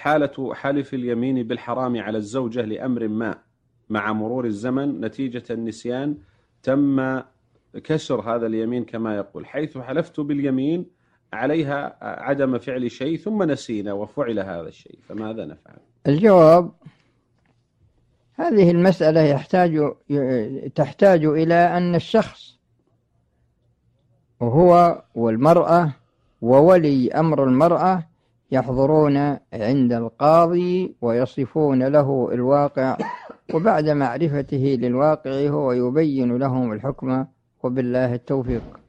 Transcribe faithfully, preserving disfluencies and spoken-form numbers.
حالة حلف اليمين بالحرام على الزوجة لأمر ما مع مرور الزمن نتيجة النسيان، تم كسر هذا اليمين كما يقول، حيث حلفت باليمين عليها عدم فعل شيء ثم نسينا وفعل هذا الشيء، فماذا نفعل؟ الجواب: هذه المسألة يحتاج تحتاج إلى أن الشخص وهو والمرأة وولي أمر المرأة يحضرون عند القاضي ويصفون له الواقع، وبعد معرفته للواقع هو يبين لهم الحكم، وبالله التوفيق.